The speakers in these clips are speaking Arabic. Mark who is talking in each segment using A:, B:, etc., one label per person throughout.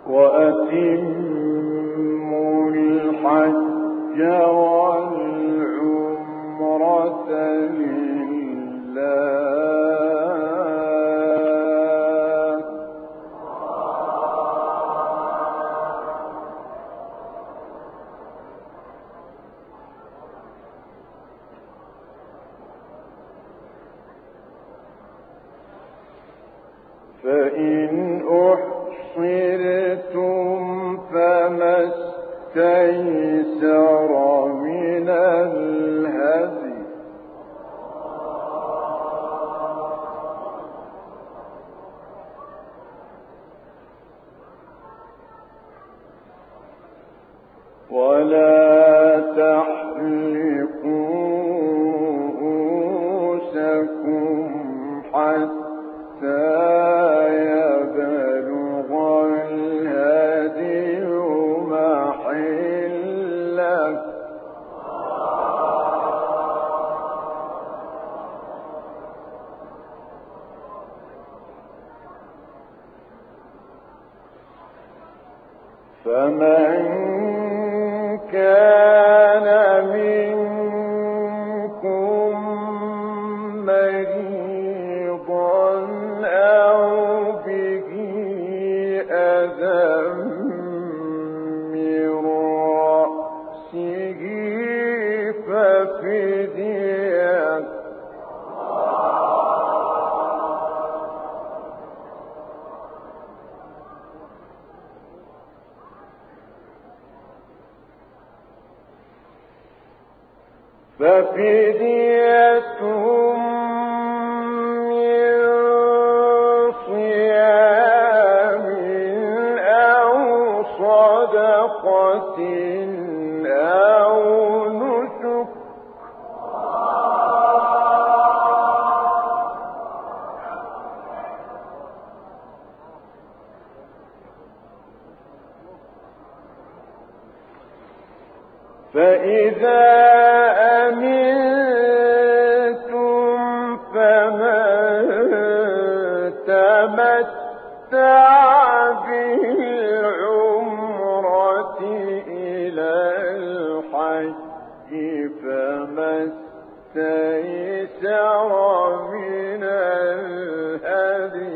A: وأتموا الحج والعمرة لله فإن أحصرتم فما استيسر من الهدي ولا تحلقوا رؤوسكم حتى يبلغ الهدي محله فمن كان منكم مريضا أو به أذى من رأسه ففدية من صيام أو صدقة أو نسك فإذا أمنتم فمن تمتع بالعمرة إلى الحج فما استيسر من الهدي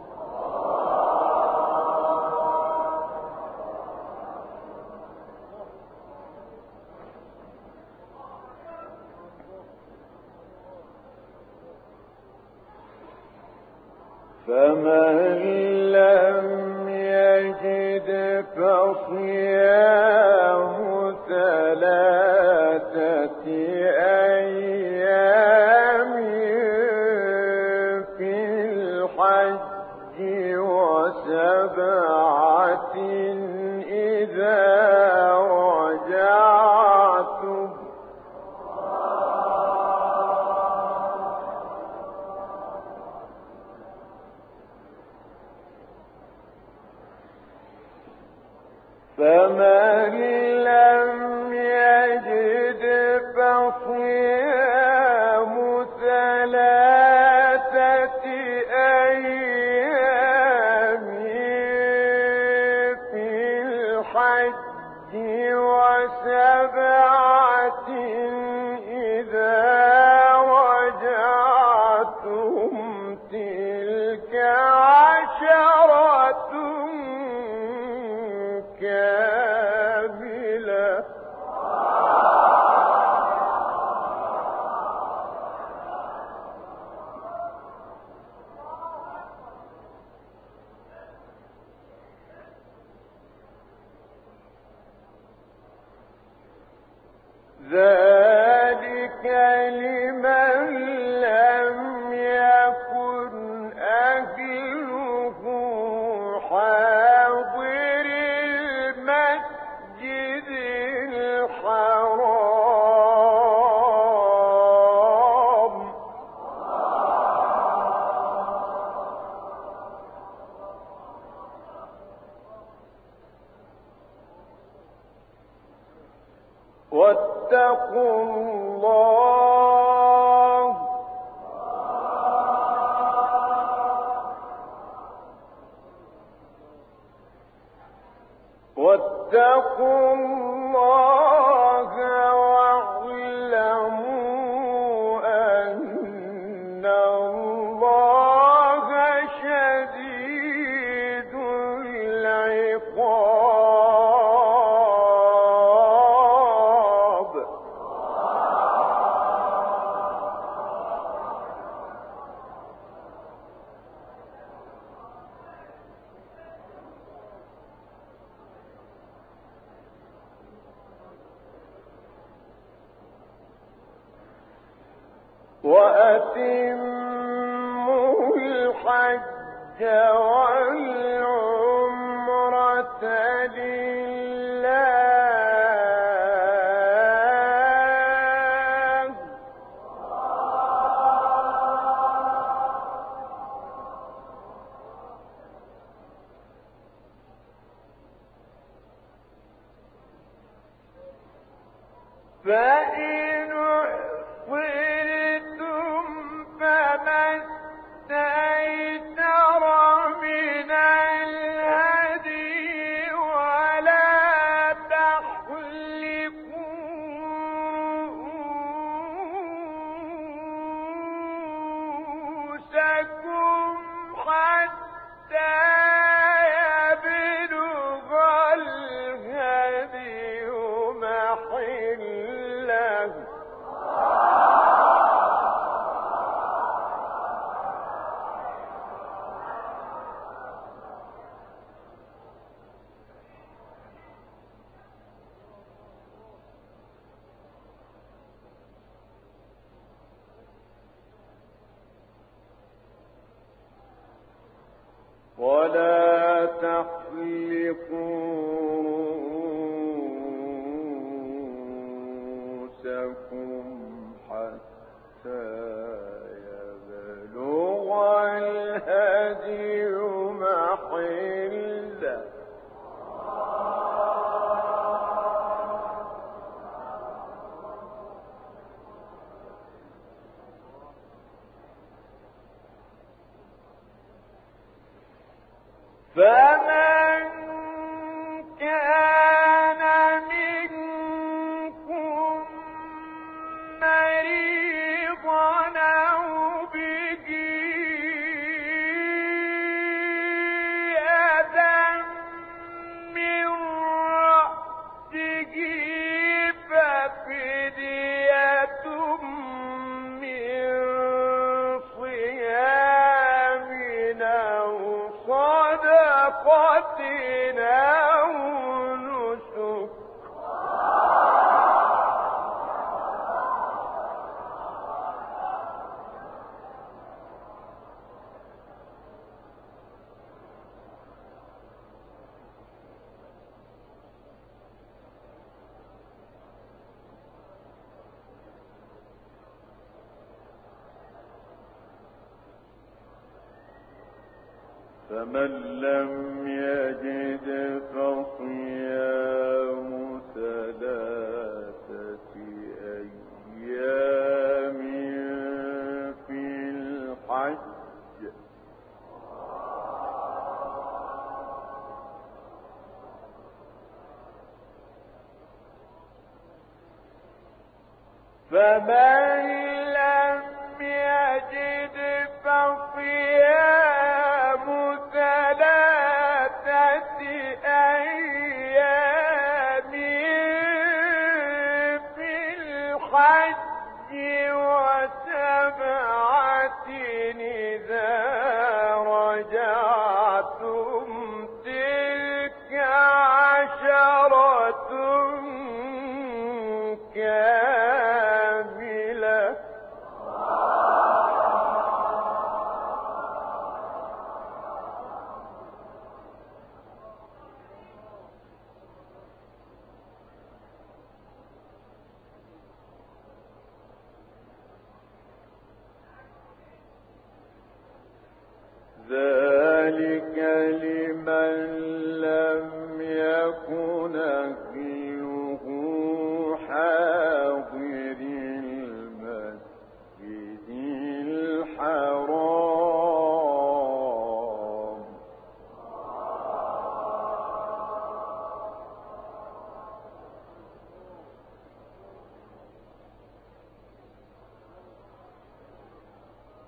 A: فمن لم يجد فصيام 3 أيام في الحج و7 إذا رجعتم فمن لم يجد فصيام 3 أيام في الحج و7 إذا رجعتم تلك 10 كاملة ذلك لمن لم يكن أهله حاضر المسجد الحرام واتقوا الله فاتقوا الله واعلموا أن الله شديد العقاب. وأتموا الحج والعمرة لله. فإن أحصرتم فما استيسر من الهدي ولا تحلقوا رؤوسكم حتى يبلغ الهدي محله. ولا تحلقوا رؤوسكم حتى يبلغ الهدي محله. فمن كان منكم مريضا أو به أذى من رأسه ففدية من صيام أو صدقة أو نسك. فمن لم يجد فصيام 3 أيام في الحج. فمن لم يجد فصيام 3 أيام في الحج و7 إذا رجعتم تلك 10 كاملة.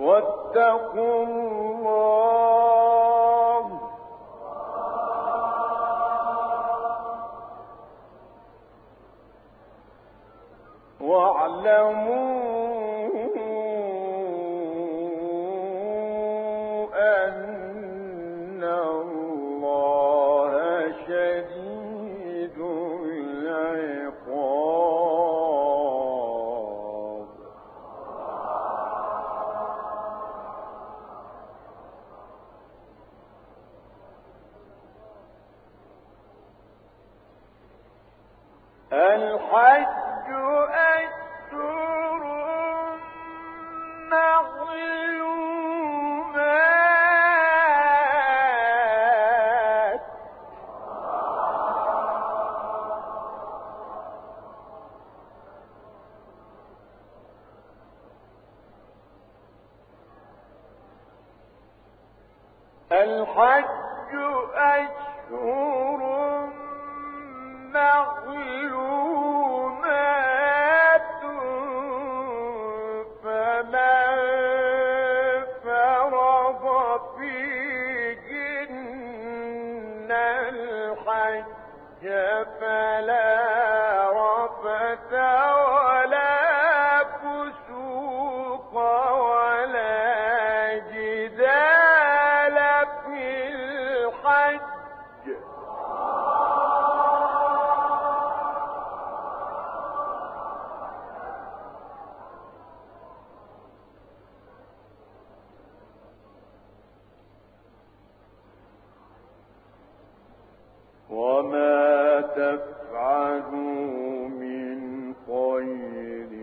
A: واتقوا الله واعلموا أن الله شديد العقاب. الحج أشهر معلومات الحج أشهر معلومات فمن فرض فيهن الحج فلا رفث ولا فسوق ولا جدال في الحج. وما تفعلوا من خير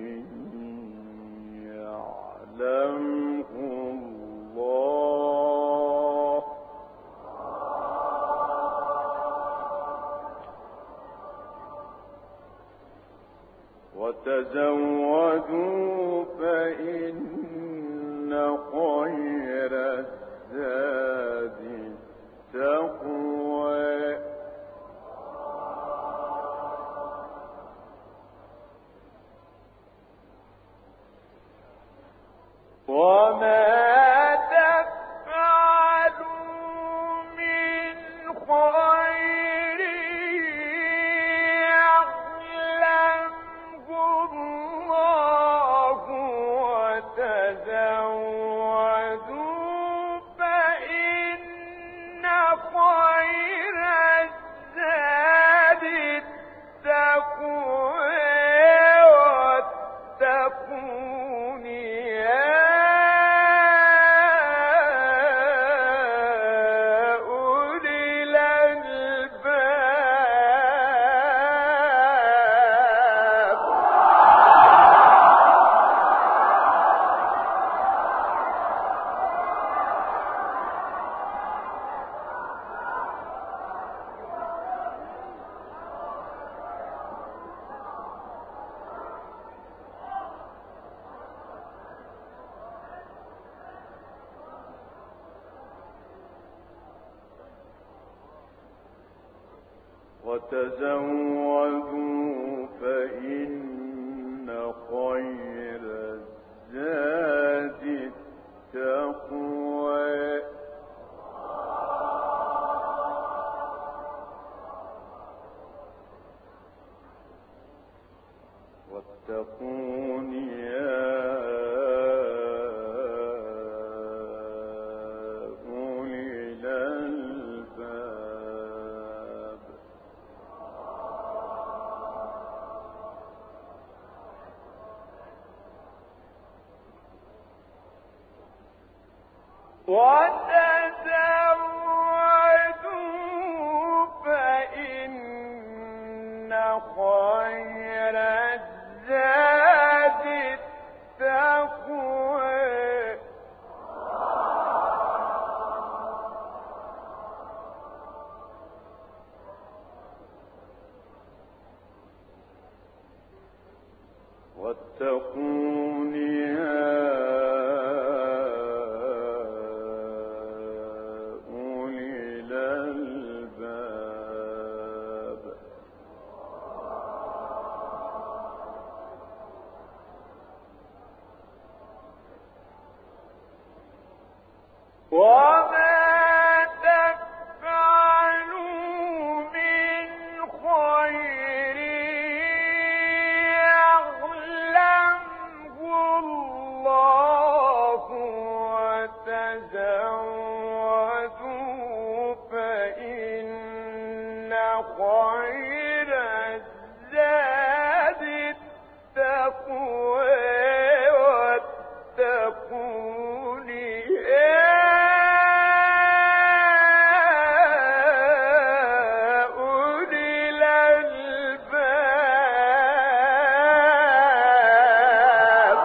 A: يعلمه الله وتزودوا فإن خير الزاد التقوى وما تفعلوا من خير يعلمه الله وتزودوا فإن خير الزاد التقوى واتقون يا وتزودوا فإن خير الزاد التقوى واتقون يا أولي الألباب. وتزودوا فإن خير الزاد التقوى واتقون يا وما تفعلوا من خير يعلمه الله وتزودوا فإن خير الزاد التقوى واتقون يا أولي الألباب.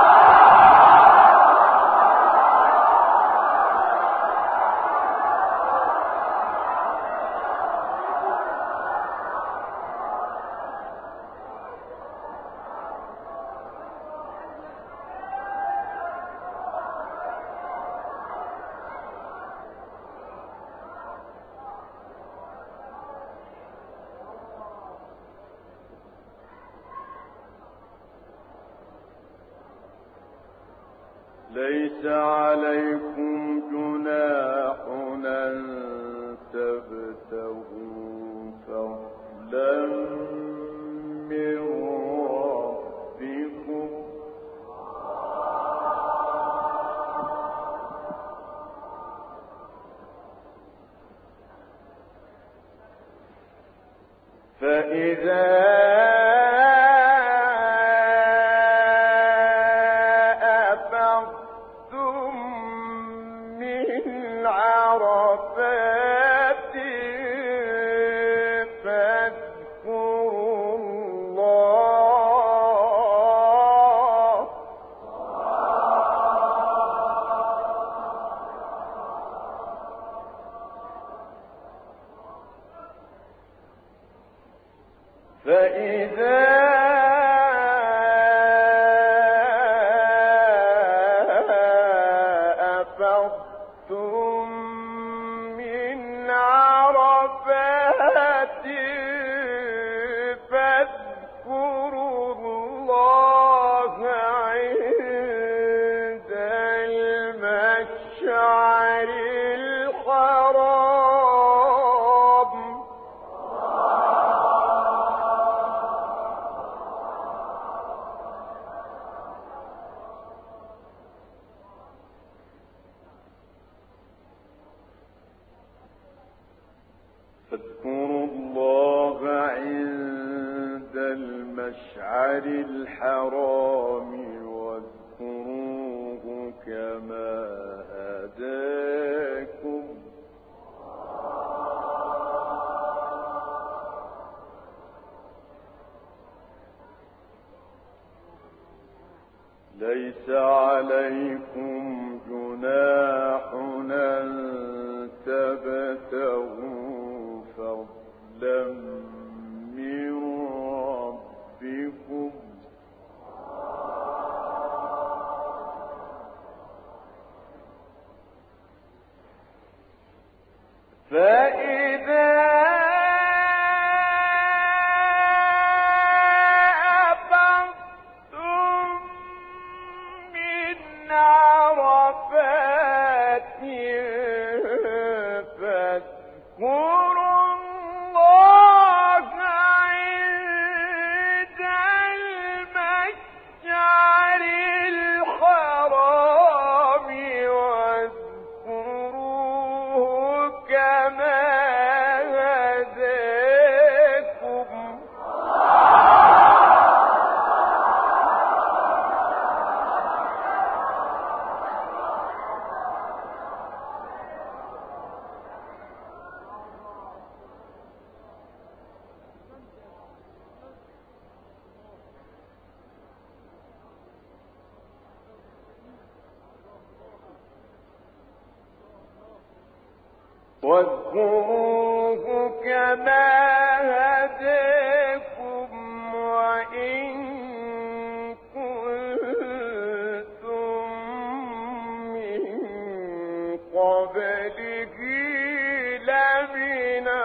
A: ليس عليكم جناح أن تبتغوا فضلا من ربكم فإذا أفضتم من عرفات فاذكروا الله عند المشعر الحرام فاذكروا الله عند المشعر الحرام واذكروه كما هداكم ليس عليكم جناح أن تبتغوا فضلا من ربكم فإذا واذكروه كما هداكم وإن كنتم من قبله لمن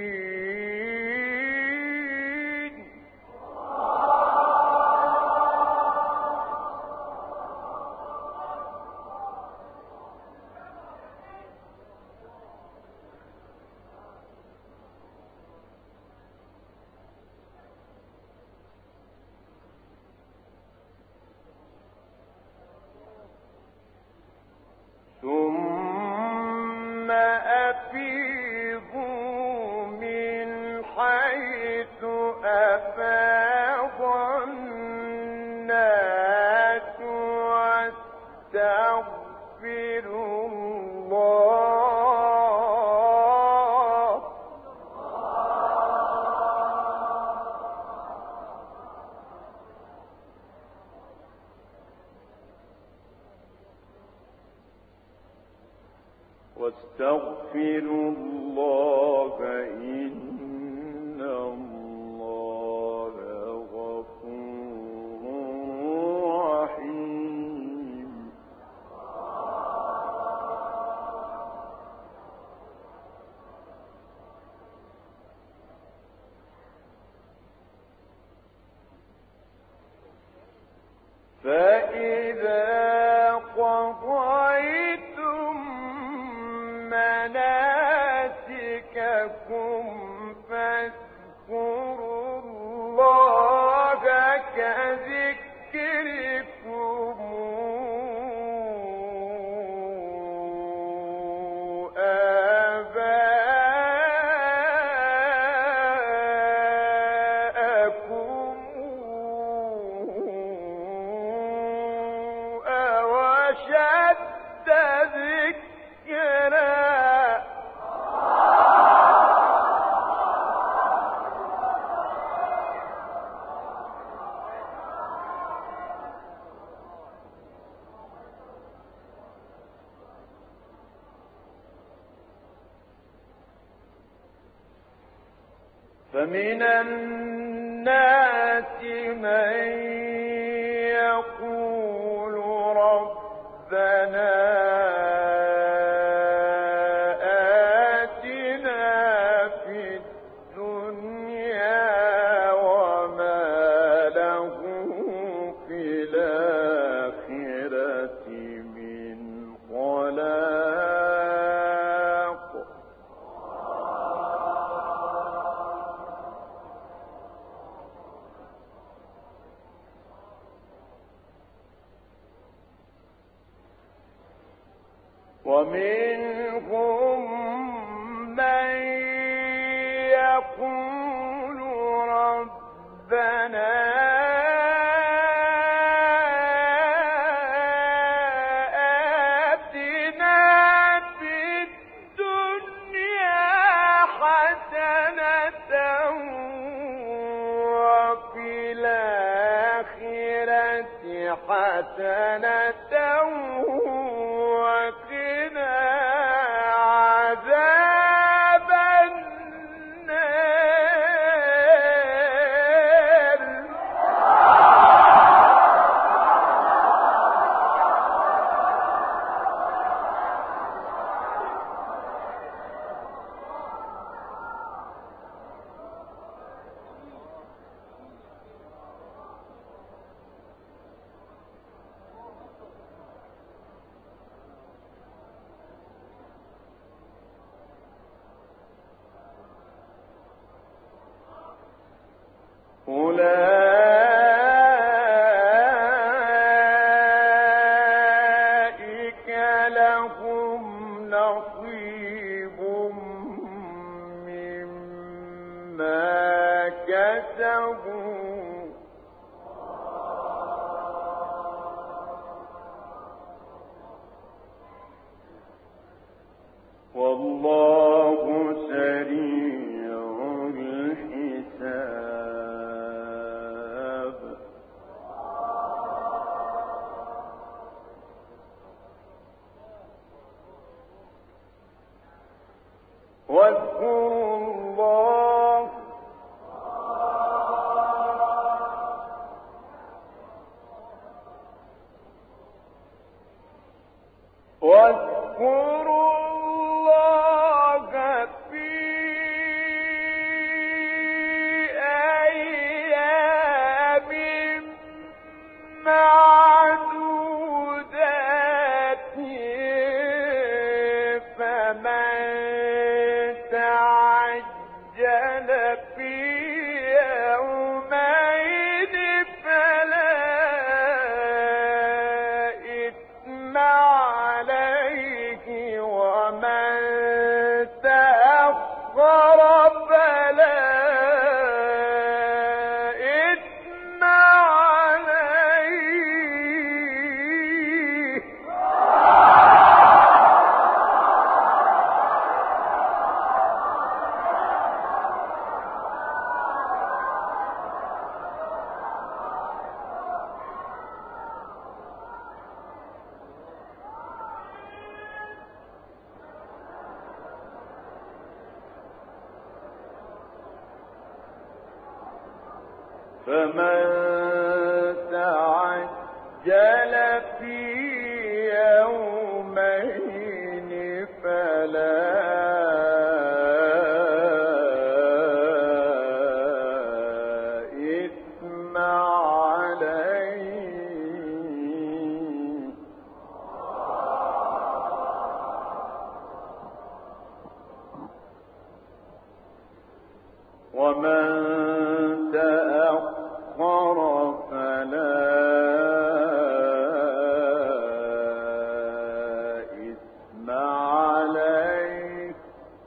A: الضالين حيث أفاض الناس واستغفروا الله إن الله غفور رحيم. فإذا قضيتم مناسككم فاذكروا الله كذكركم آباءكم أو أشد ذكرا. فمن الناس من يقول ربنا آتنا في الدنيا وما له في الآخرة من خلاق. ومنهم من يقول ربنا آتنا في الدنيا حسنة وفي الآخرة حسنة وقنا عذاب النار. أولئك لهم نصيب مما كسبوا والله سريع الحساب. واذكروا الله فمن تعجل في يومين فلا إثم عليه ومن تأخر فلا إثم عليه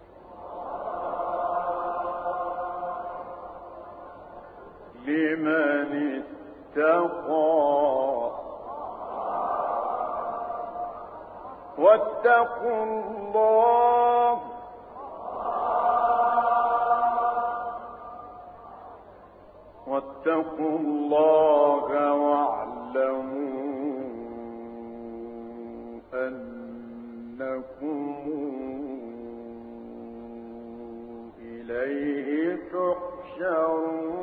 A: لمن اتقى واتقوا الله واعلموا أنكم إليه تحشرون